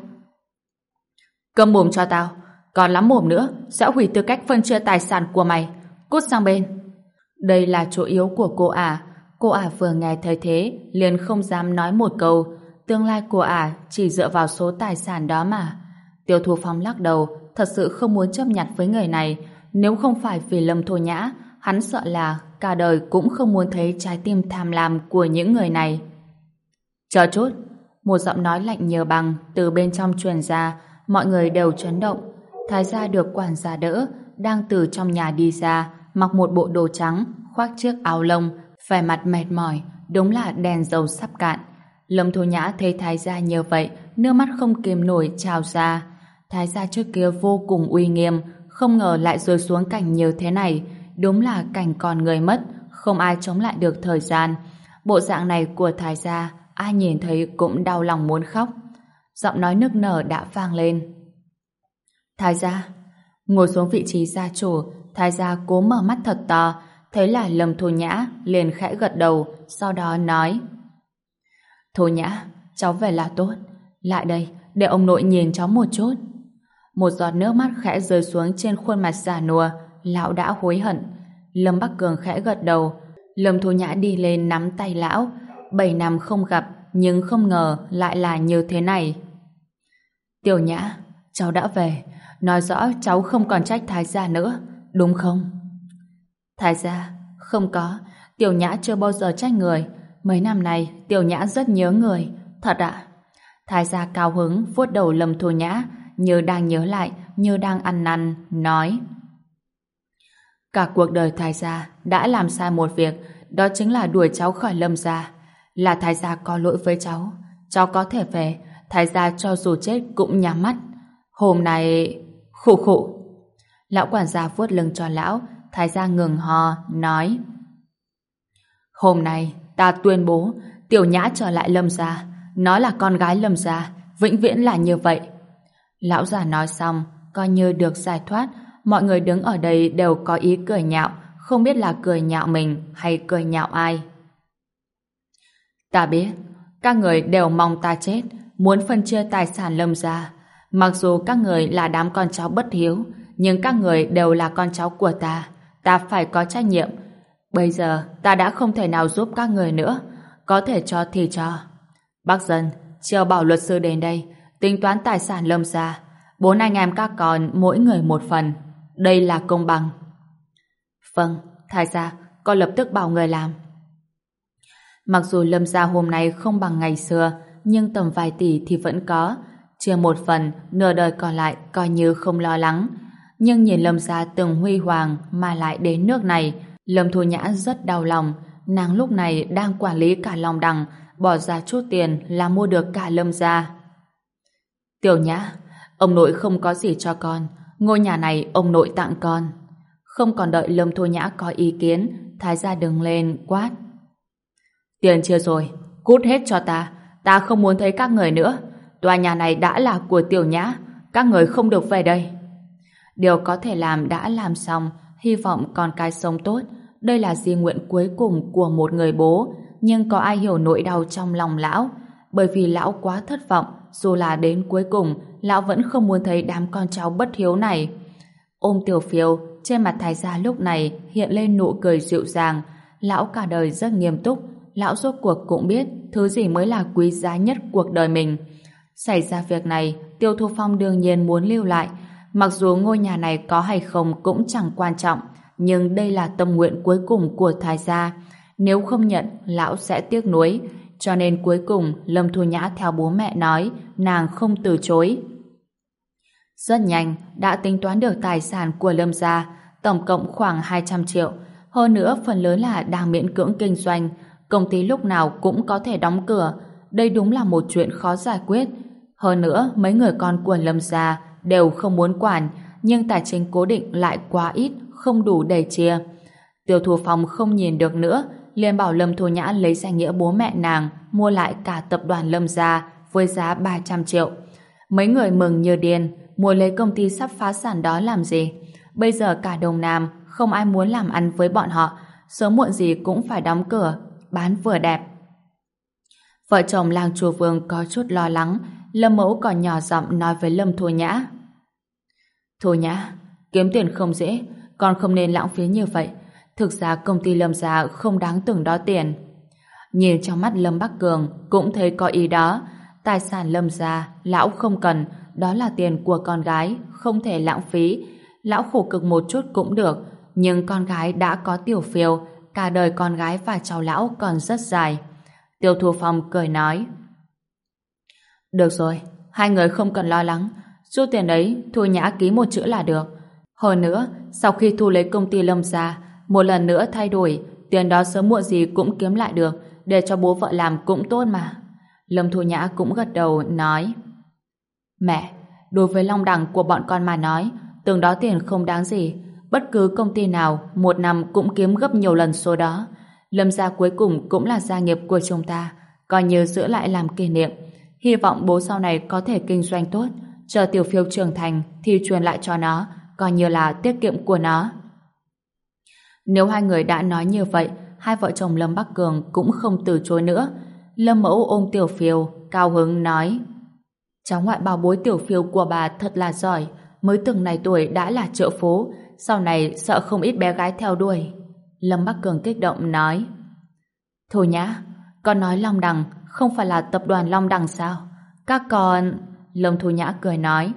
Câm mồm cho tao, còn lắm mồm nữa sẽ hủy tư cách phân chia tài sản của mày, cút sang bên. Đây là chỗ yếu của cô ả vừa nghe thấy thế liền không dám nói một câu. Tương lai của ả chỉ dựa vào số tài sản đó mà. Tiêu Thu Phong lắc đầu, thật sự không muốn chấp nhận với người này. Nếu không phải vì Lâm Thu Nhã, hắn sợ là cả đời cũng không muốn thấy trái tim tham lam của những người này. Chờ chút, một giọng nói lạnh như băng từ bên trong truyền ra, mọi người đều chấn động. Thái gia được quản gia đỡ, đang từ trong nhà đi ra, mặc một bộ đồ trắng, khoác chiếc áo lông, vẻ mặt mệt mỏi, đúng là đèn dầu sắp cạn. Lâm Thu Nhã thấy Thái gia như vậy, nước mắt không kìm nổi trào ra. Thái gia trước kia vô cùng uy nghiêm, không ngờ lại rơi xuống cảnh như thế này. Đúng là cảnh còn người mất, không ai chống lại được thời gian. Bộ dạng này của Thái gia, ai nhìn thấy cũng đau lòng muốn khóc. Giọng nói nức nở đã vang lên. Thái gia. Ngồi xuống vị trí gia chủ, Thái gia cố mở mắt thật to, thấy là Lâm Thu Nhã, liền khẽ gật đầu, sau đó nói. Thu Nhã, cháu về là tốt. Lại đây, để ông nội nhìn cháu một chút. Một giọt nước mắt khẽ rơi xuống trên khuôn mặt già nua, lão đã hối hận. Lâm Bắc Cường khẽ gật đầu. Lâm Thu Nhã đi lên nắm tay lão. 7 năm không gặp, nhưng không ngờ lại là như thế này. Tiểu Nhã, cháu đã về. Nói rõ cháu không còn trách Thái gia nữa, đúng không? Thái gia, không có. Tiểu Nhã chưa bao giờ trách người. Mấy năm này, Tiểu Nhã rất nhớ người. Thật ạ? Thái gia cao hứng vuốt đầu Lâm Thu Nhã, như đang nhớ lại, như đang ăn năn, nói. Cả cuộc đời Thái gia đã làm sai một việc, đó chính là đuổi cháu khỏi Lâm gia. Là Thái gia có lỗi với cháu có thể về, Thái gia cho dù chết cũng nhắm mắt. Hôm nay... Khụ khụ. Lão quản gia vuốt lưng cho lão, Thái gia ngừng ho, nói: Hôm nay ta tuyên bố Tiểu Nhã trở lại Lâm gia, nó là con gái Lâm gia, vĩnh viễn là như vậy. Lão già nói xong, coi như được giải thoát, mọi người đứng ở đây đều có ý cười nhạo, không biết là cười nhạo mình hay cười nhạo ai. Ta biết, các người đều mong ta chết, muốn phân chia tài sản Lâm gia. Mặc dù các người là đám con cháu bất hiếu, nhưng các người đều là con cháu của ta phải có trách nhiệm. Bây giờ ta đã không thể nào giúp các người nữa, có thể cho thì cho. Bác Dân, chiều bảo luật sư đến đây, tính toán tài sản Lâm gia. 4 anh em các con mỗi người một phần, đây là công bằng. Vâng, Thái gia, con lập tức bảo người làm. Mặc dù Lâm gia hôm nay không bằng ngày xưa, nhưng tầm vài tỷ thì vẫn có, chia một phần, nửa đời còn lại coi như không lo lắng. Nhưng nhìn Lâm gia từng huy hoàng mà lại đến nước này, Lâm Thu Nhã rất đau lòng. Nàng lúc này đang quản lý cả Long Đằng, bỏ ra chút tiền là mua được cả Lâm gia. Tiểu Nhã, ông nội không có gì cho con, ngôi nhà này ông nội tặng con. Không còn đợi Lâm Thu Nhã có ý kiến, Thái gia đứng lên quát: Tiền chia rồi, cút hết cho ta không muốn thấy các người nữa. Tòa nhà này đã là của Tiểu Nhã, các người không được về đây. Điều có thể làm đã làm xong, hy vọng con cái sống tốt. Đây là di nguyện cuối cùng của một người bố, nhưng có ai hiểu nỗi đau trong lòng lão? Bởi vì lão quá thất vọng, dù là đến cuối cùng, lão vẫn không muốn thấy đám con cháu bất hiếu này. Ôm Tiểu Phiêu, trên mặt Thái gia lúc này hiện lên nụ cười dịu dàng. Lão cả đời rất nghiêm túc, lão rốt cuộc cũng biết thứ gì mới là quý giá nhất cuộc đời mình. Xảy ra việc này, Tiêu Thu Phong đương nhiên muốn lưu lại. Mặc dù ngôi nhà này có hay không cũng chẳng quan trọng, nhưng đây là tâm nguyện cuối cùng của Thái gia. Nếu không nhận, lão sẽ tiếc nuối. Cho nên cuối cùng, Lâm Thu Nhã theo bố mẹ nói, nàng không từ chối. Rất nhanh, đã tính toán được tài sản của Lâm gia, tổng cộng khoảng 200 triệu. Hơn nữa, phần lớn là đang miễn cưỡng kinh doanh. Công ty lúc nào cũng có thể đóng cửa. Đây đúng là một chuyện khó giải quyết. Hơn nữa, mấy người con của Lâm gia đều không muốn quản, nhưng tài chính cố định lại quá ít, không đủ để chia. Tiêu Thu Phong không nhìn được nữa, liền bảo Lâm Thu Nhã lấy danh nghĩa bố mẹ nàng mua lại cả tập đoàn Lâm gia với giá 300 triệu. Mấy người mừng như điên, mua lấy công ty sắp phá sản đó làm gì? Bây giờ cả Đông Nam không ai muốn làm ăn với bọn họ, sớm muộn gì cũng phải đóng cửa, bán vừa đẹp. Vợ chồng Lang Chùa Vương có chút lo lắng, Lâm Mẫu còn nhỏ giọng nói với Lâm Thu Nhã: Thu Nhã, kiếm tiền không dễ, con không nên lãng phí như vậy. Thực ra công ty Lâm gia không đáng từng đó tiền. Nhìn trong mắt Lâm Bắc Cường cũng thấy có ý đó. Tài sản Lâm gia lão không cần, đó là tiền của con gái, không thể lãng phí. Lão khổ cực một chút cũng được, nhưng con gái đã có Tiểu Phiêu, cả đời con gái và cháu lão còn rất dài. Tiêu Thu Phong cười nói: Được rồi, hai người không cần lo lắng, số tiền đấy Thu Nhã ký một chữ là được. Hơn nữa, sau khi thu lấy công ty Lâm gia, một lần nữa thay đổi, tiền đó sớm muộn gì cũng kiếm lại được, để cho bố vợ làm cũng tốt mà. Lâm Thu Nhã cũng gật đầu nói: Mẹ, đối với Long Đằng của bọn con mà nói, từng đó tiền không đáng gì. Bất cứ công ty nào một năm cũng kiếm gấp nhiều lần số đó. Lâm gia cuối cùng cũng là gia nghiệp của chúng ta, coi như giữ lại làm kỷ niệm. Hy vọng bố sau này có thể kinh doanh tốt, chờ Tiểu Phiêu trưởng thành thì truyền lại cho nó, coi như là tiết kiệm của nó. Nếu hai người đã nói như vậy, hai vợ chồng Lâm Bắc Cường cũng không từ chối nữa. Lâm Mẫu ôm Tiểu Phiêu, cao hứng nói: Cháu ngoại bảo bối Tiểu Phiêu của bà thật là giỏi, mới từng này tuổi đã là trợ phố, sau này sợ không ít bé gái theo đuổi. Lâm Bắc Cường kích động nói: Thôi nhá, con nói Long Đằng không phải là tập đoàn Long Đằng sao? Các con... Lâm Thu Nhã cười nói: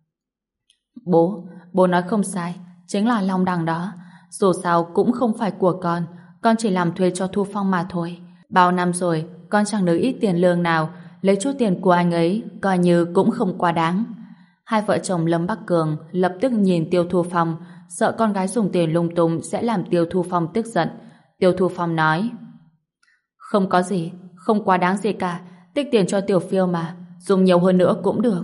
Bố nói không sai, chính là Long Đằng đó. Dù sao cũng không phải của con chỉ làm thuê cho Thu Phong mà thôi. Bao năm rồi, con chẳng được ít tiền lương nào, lấy chút tiền của anh ấy, coi như cũng không quá đáng. Hai vợ chồng Lâm Bắc Cường lập tức nhìn Tiêu Thu Phong, sợ con gái dùng tiền lung tung sẽ làm Tiêu Thu Phong tức giận. Tiêu Thu Phong nói. Không có gì, không quá đáng gì cả, tích tiền cho Tiểu Phiêu mà, dùng nhiều hơn nữa cũng được.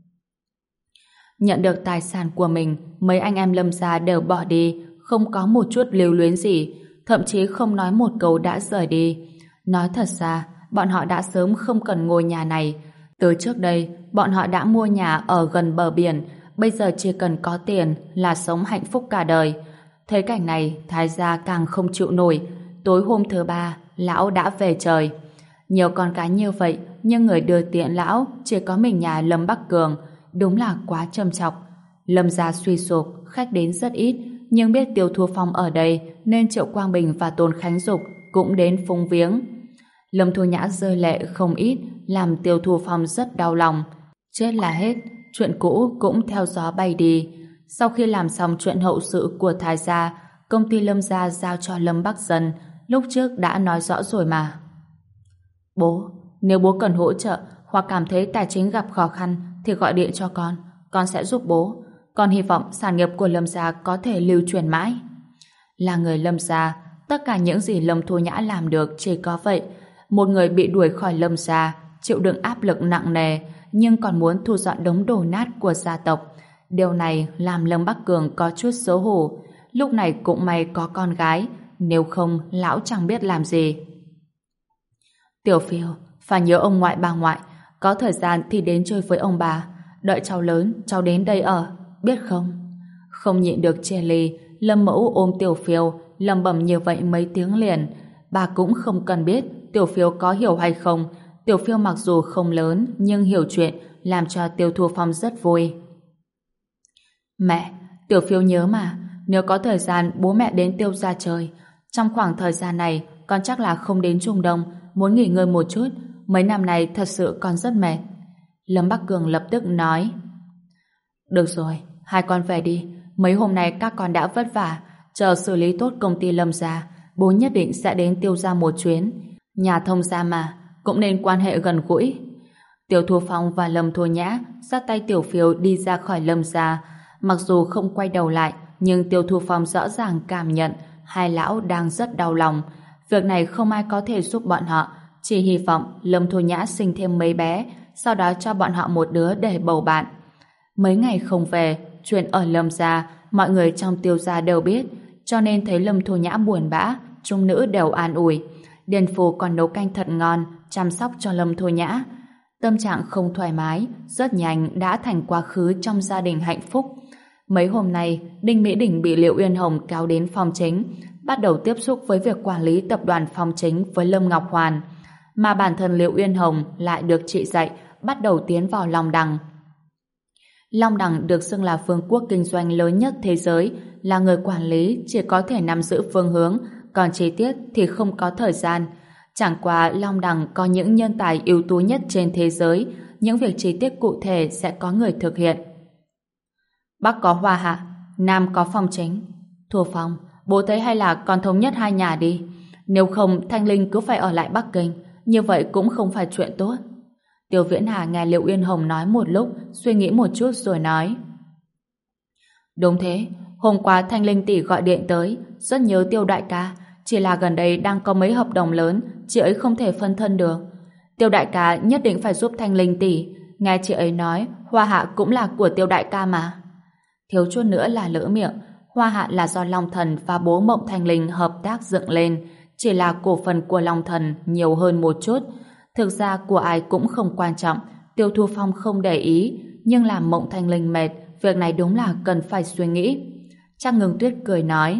Nhận được tài sản của mình, mấy anh em Lâm gia đều bỏ đi, không có một chút lưu luyến gì, thậm chí không nói một câu đã rời đi. Nói thật ra, bọn họ đã sớm không cần ngôi nhà này. Từ trước đây, bọn họ đã mua nhà ở gần bờ biển, bây giờ chỉ cần có tiền là sống hạnh phúc cả đời. Thấy cảnh này, Thái gia càng không chịu nổi. Tối hôm thứ ba, lão đã về trời. Nhiều con cái như vậy, nhưng người đưa tiện lão chỉ có mình nhà Lâm Bắc Cường. Đúng là quá trầm trọng. Lâm gia suy sụp, khách đến rất ít, nhưng biết Tiêu Thu Phong ở đây nên Triệu Quang Bình và Tôn Khánh Dục cũng đến phúng viếng. Lâm Thu Nhã rơi lệ không ít, làm Tiêu Thu Phong rất đau lòng. Chết là hết, chuyện cũ cũng theo gió bay đi. Sau khi làm xong chuyện hậu sự của Thái gia, công ty Lâm gia giao cho Lâm Bắc Dân, lúc trước đã nói rõ rồi mà. Bố, nếu bố cần hỗ trợ hoặc cảm thấy tài chính gặp khó khăn thì gọi điện cho con sẽ giúp bố. Con hy vọng sản nghiệp của Lâm gia có thể lưu truyền mãi. Là người Lâm gia, tất cả những gì Lâm Thu Nhã làm được chỉ có vậy. Một người bị đuổi khỏi Lâm gia, chịu đựng áp lực nặng nề, nhưng còn muốn thu dọn đống đổ nát của gia tộc. Điều này làm Lâm Bắc Cường có chút xấu hổ. Lúc này cũng may có con gái, nếu không lão chẳng biết làm gì. Tiểu Phiêu, phải nhớ ông ngoại bà ngoại, có thời gian thì đến chơi với ông bà. Đợi cháu lớn, cháu đến đây ở, biết không? Không nhịn được chia ly, Lâm Mẫu ôm Tiểu Phiêu, lẩm bẩm như vậy mấy tiếng liền. Bà cũng không cần biết Tiểu Phiêu có hiểu hay không. Tiểu Phiêu mặc dù không lớn, nhưng hiểu chuyện, làm cho Tiêu Thu Phong rất vui. Mẹ, Tiểu Phiêu nhớ mà, nếu có thời gian bố mẹ đến Tiêu gia chơi. Trong khoảng thời gian này, con chắc là không đến Trung Đông, muốn nghỉ ngơi một chút. Mấy năm này thật sự con rất mệt. Lâm Bắc Cường lập tức nói. Được rồi, hai con về đi. Mấy hôm nay các con đã vất vả, chờ xử lý tốt công ty Lâm gia, bố nhất định sẽ đến Tiêu gia một chuyến. Nhà thông gia mà, cũng nên quan hệ gần gũi. Tiêu Thu Phong và Lâm Thu Nhã dắt tay Tiểu Phiêu đi ra khỏi Lâm gia. Mặc dù không quay đầu lại, nhưng Tiêu Thu Phong rõ ràng cảm nhận hai lão đang rất đau lòng. Việc này không ai có thể giúp bọn họ, chỉ hy vọng Lâm Thu Nhã sinh thêm mấy bé, sau đó cho bọn họ một đứa để bầu bạn. Mấy ngày không về, chuyện ở Lâm gia, mọi người trong Tiêu gia đều biết, cho nên thấy Lâm Thu Nhã buồn bã, chúng nữ đều an ủi. Điền Phù còn nấu canh thật ngon, chăm sóc cho Lâm Thu Nhã. Tâm trạng không thoải mái, rất nhanh đã thành quá khứ trong gia đình hạnh phúc. Mấy hôm nay, Đinh Mỹ Đình bị Liệu Uyên Hồng kéo đến phòng chính, bắt đầu tiếp xúc với việc quản lý tập đoàn phòng chính với Lâm Ngọc Hoàn. Mà bản thân Liệu Uyên Hồng lại được chị dạy, bắt đầu tiến vào Long Đằng. Long Đằng được xưng là vương quốc kinh doanh lớn nhất thế giới, là người quản lý chỉ có thể nắm giữ phương hướng, còn chi tiết thì không có thời gian. Chẳng qua Long Đằng có những nhân tài ưu tú nhất trên thế giới, những việc chi tiết cụ thể sẽ có người thực hiện. Bắc có Hoa Hạ, Nam có Phong Chính. Thu Phong, bố thấy hay là con thống nhất hai nhà đi. Nếu không Thanh Linh cứ phải ở lại Bắc Kinh, như vậy cũng không phải chuyện tốt. Tiêu Viễn Hà nghe Liệu Uyên Hồng nói một lúc, suy nghĩ một chút rồi nói. Đúng thế, hôm qua Thanh Linh tỷ gọi điện tới, rất nhớ Tiêu đại ca, chỉ là gần đây đang có mấy hợp đồng lớn, chị ấy không thể phân thân được. Tiêu đại ca nhất định phải giúp Thanh Linh tỷ, nghe chị ấy nói, Hoa Hạ cũng là của Tiêu đại ca mà. Thiếu chút nữa là lỡ miệng, Hoa Hạ là do Long Thần và bố Mộng Thanh Linh hợp tác dựng lên, chỉ là cổ phần của Long Thần nhiều hơn một chút. Thực ra của ai cũng không quan trọng, Tiêu Thu Phong không để ý, nhưng làm Mộng Thanh Linh mệt, việc này đúng là cần phải suy nghĩ. Trang Ngưng Tuyết cười nói.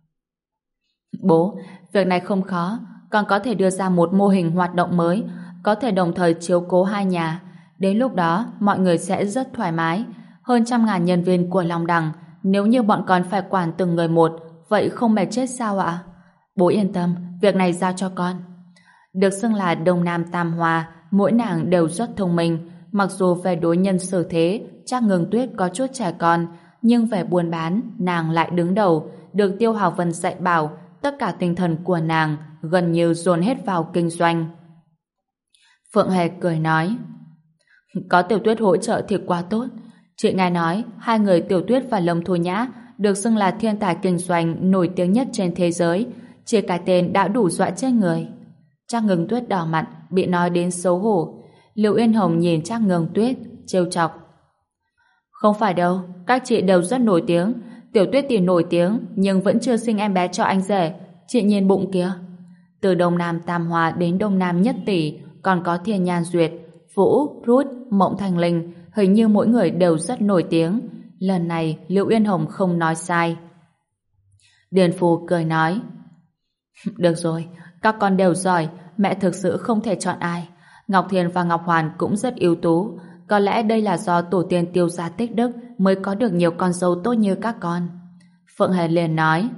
Bố, việc này không khó, con có thể đưa ra một mô hình hoạt động mới, có thể đồng thời chiếu cố hai nhà. Đến lúc đó, mọi người sẽ rất thoải mái. Hơn 100.000 nhân viên của Long Đằng, nếu như bọn con phải quản từng người một, vậy không mệt chết sao ạ? Bố yên tâm, việc này giao cho con. Được xưng là Đông Nam Tam Hoa, mỗi nàng đều rất thông minh. Mặc dù về đối nhân xử thế, Trác Ngưng Tuyết có chút trẻ con, nhưng về buôn bán, nàng lại đứng đầu. Được Tiêu Hào Vân dạy bảo, tất cả tinh thần của nàng gần như dồn hết vào kinh doanh. Phượng Hề cười nói, có Tiểu Tuyết hỗ trợ thì quá tốt. Chị nghe nói, hai người Tiểu Tuyết và Lâm Thu Nhã được xưng là thiên tài kinh doanh nổi tiếng nhất trên thế giới. Chỉ cái tên đã đủ dọa chết người. Trác Ngưng Tuyết đỏ mặt, bị nói đến xấu hổ. Lưu Yên Hồng nhìn Trác Ngưng Tuyết, trêu chọc. Không phải đâu, các chị đều rất nổi tiếng. Tiểu Tuyết thì nổi tiếng, nhưng vẫn chưa sinh em bé cho anh rể. Chị nhìn bụng kìa. Từ Đông Nam Tam Hoa đến Đông Nam Nhất Tỷ, còn có Thiên Nhan Duyệt, Vũ, Rút, Mộng Thành Linh, hình như mỗi người đều rất nổi tiếng. Lần này, Lưu Yên Hồng không nói sai. Điền Phù cười nói, được rồi, các con đều giỏi, mẹ thực sự không thể chọn ai. Ngọc Thiền và Ngọc Hoàn cũng rất ưu tú. Có lẽ đây là do tổ tiên Tiêu gia tích đức mới có được nhiều con dâu tốt như các con. Phượng Hề liền nói,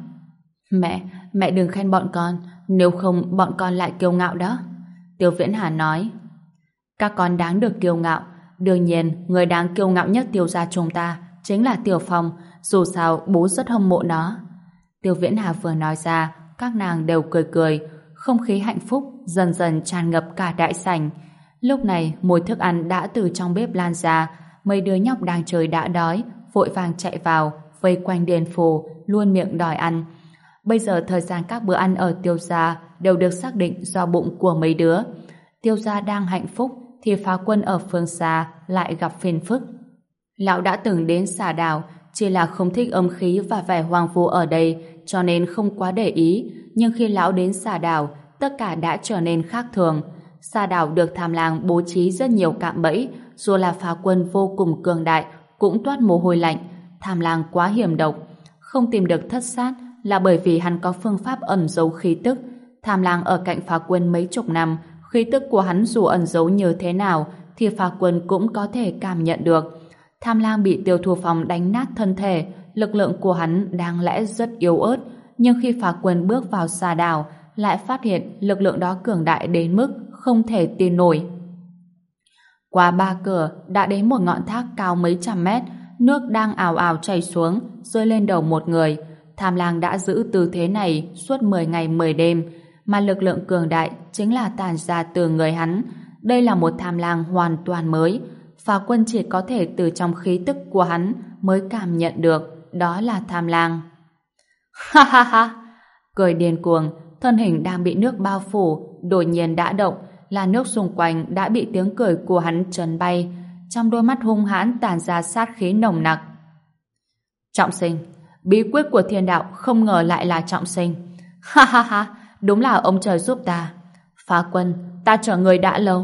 mẹ đừng khen bọn con, nếu không bọn con lại kiêu ngạo đó. Tiêu Viễn Hà nói, các con đáng được kiêu ngạo. Đương nhiên, người đáng kiêu ngạo nhất Tiêu gia chúng ta chính là Tiểu Phong, dù sao bố rất hâm mộ nó. Tiêu Viễn Hà vừa nói ra, các nàng đều cười cười, không khí hạnh phúc dần dần tràn ngập cả đại sảnh. Lúc này, mùi thức ăn đã từ trong bếp lan ra, mấy đứa nhóc đang chơi đã đói, vội vàng chạy vào, vây quanh Điền Phù, luôn miệng đòi ăn. Bây giờ thời gian các bữa ăn ở Tiêu gia đều được xác định do bụng của mấy đứa. Tiêu gia đang hạnh phúc, thì Phá Quân ở phương xa lại gặp phiền phức. Lão đã từng đến Xà Đảo, chỉ là không thích âm khí và vẻ hoang vu ở đây, cho nên không quá để ý. Nhưng khi lão đến Xà Đảo, tất cả đã trở nên khác thường. Xà Đảo được Tham Lang bố trí rất nhiều cạm bẫy, dù là Phá Quân vô cùng cường đại, cũng toát mồ hôi lạnh. Tham Lang quá hiểm độc, không tìm được thất sát là bởi vì hắn có phương pháp ẩn giấu khí tức. Tham Lang ở cạnh Phá Quân mấy chục năm, khí tức của hắn dù ẩn giấu như thế nào thì Phá Quân cũng có thể cảm nhận được. Tham Lang bị Tiêu Thu Phong đánh nát thân thể, lực lượng của hắn đáng lẽ rất yếu ớt, nhưng khi Phá Quân bước vào Xà Đảo lại phát hiện lực lượng đó cường đại đến mức không thể tin nổi. Qua 3 cửa đã đến một ngọn thác cao mấy trăm mét, nước đang ào ào chảy xuống, rơi lên đầu một người. Tham Lang đã giữ tư thế này suốt 10 ngày 10 đêm, mà lực lượng cường đại chính là tản ra từ người hắn. Đây là một Tham Lang hoàn toàn mới. Phá Quân chỉ có thể từ trong khí tức của hắn mới cảm nhận được đó là Tham Lang. Ha ha ha! Cười điên cuồng, thân hình đang bị nước bao phủ, đột nhiên đã động, là nước xung quanh đã bị tiếng cười của hắn chấn bay. Trong đôi mắt hung hãn tản ra sát khí nồng nặc. Trọng sinh, bí quyết của thiên đạo không ngờ lại là trọng sinh. Ha ha ha! Đúng là ông trời giúp ta. Phá Quân, ta chờ người đã lâu.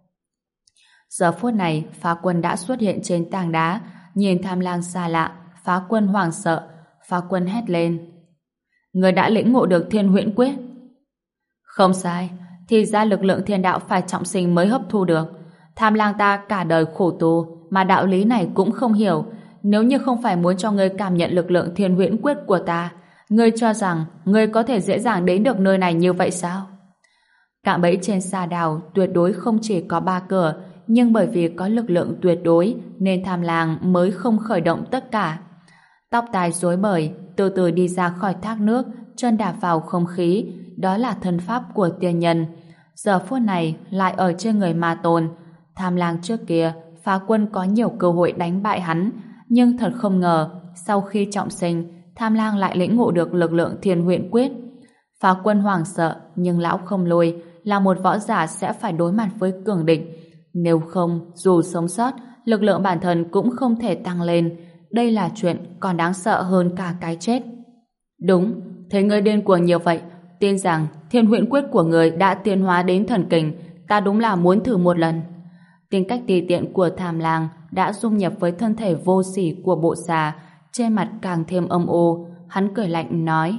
Giờ phút này, Phá Quân đã xuất hiện trên tảng đá, nhìn Tham Lang xa lạ, Phá Quân hoảng sợ. Phá Quân hét lên, người đã lĩnh ngộ được Thiên Huyễn Quyết. Không sai, thì ra lực lượng thiên đạo phải trọng sinh mới hấp thu được. Tham Lang ta cả đời khổ tu, mà đạo lý này cũng không hiểu. Nếu như không phải muốn cho ngươi cảm nhận lực lượng Thiên Huyễn Quyết của ta, ngươi cho rằng ngươi có thể dễ dàng đến được nơi này như vậy sao? Cạm bẫy trên Xà Đảo tuyệt đối không chỉ có 3 cửa, nhưng bởi vì có lực lượng tuyệt đối nên Tham Lang mới không khởi động tất cả. Tóc tai rối bời, từ từ đi ra khỏi thác nước, chân đạp vào không khí, đó là thân pháp của tiên nhân. Giờ phút này lại ở trên người Ma Tôn. Tham Lang trước kia, Phá Quân có nhiều cơ hội đánh bại hắn, nhưng thật không ngờ, sau khi trọng sinh, Tham Lang lại lĩnh ngộ được lực lượng Thiên Huyễn Quyết. Phá Quân hoảng sợ, nhưng lão không lùi, là một võ giả sẽ phải đối mặt với cường địch. Nếu không, dù sống sót, lực lượng bản thân cũng không thể tăng lên. Đây là chuyện còn đáng sợ hơn cả cái chết. Đúng, thấy ngươi điên cuồng nhiều vậy, tin rằng Thiên Huyễn Quyết của người đã tiến hóa đến thần kình, ta đúng là muốn thử một lần. Tính cách tùy tiện của Tham Lang đã dung nhập với thân thể vô sỉ của bộ xà, trên mặt càng thêm âm u. Hắn cười lạnh nói,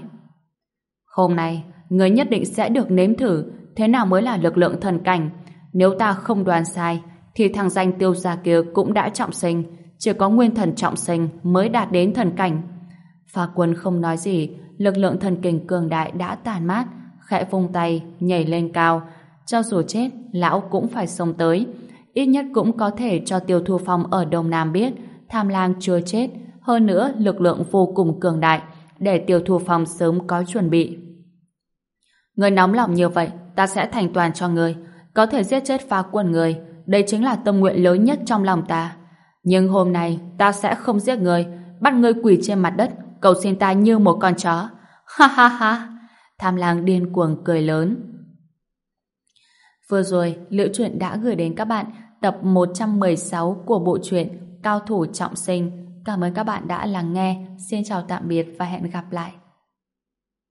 hôm nay người nhất định sẽ được nếm thử thế nào mới là lực lượng thần cảnh. Nếu ta không đoán sai thì thằng danh Tiêu gia kia cũng đã trọng sinh, chỉ có nguyên thần trọng sinh mới đạt đến thần cảnh. Phá Quân không nói gì, lực lượng thần kình cường đại đã tàn mát, khẽ vung tay nhảy lên cao. Cho dù chết, lão cũng phải xông tới, ít nhất cũng có thể cho Tiêu Thu Phong ở Đông Nam biết Tham Lang chưa chết, hơn nữa lực lượng vô cùng cường đại, để Tiêu Thu Phong sớm có chuẩn bị. Người nóng lòng như vậy, ta sẽ thành toàn cho người, có thể giết chết Phá Quân người, đây chính là tâm nguyện lớn nhất trong lòng ta. Nhưng hôm nay ta sẽ không giết người, bắt ngươi quỳ trên mặt đất cầu xin ta như một con chó. Ha ha ha! Tham lang điên cuồng cười lớn. Vừa rồi, Liễu Chuyện đã gửi đến các bạn tập 116 của bộ truyện Cao thủ trọng sinh. Cảm ơn các bạn đã lắng nghe. Xin chào tạm biệt và hẹn gặp lại.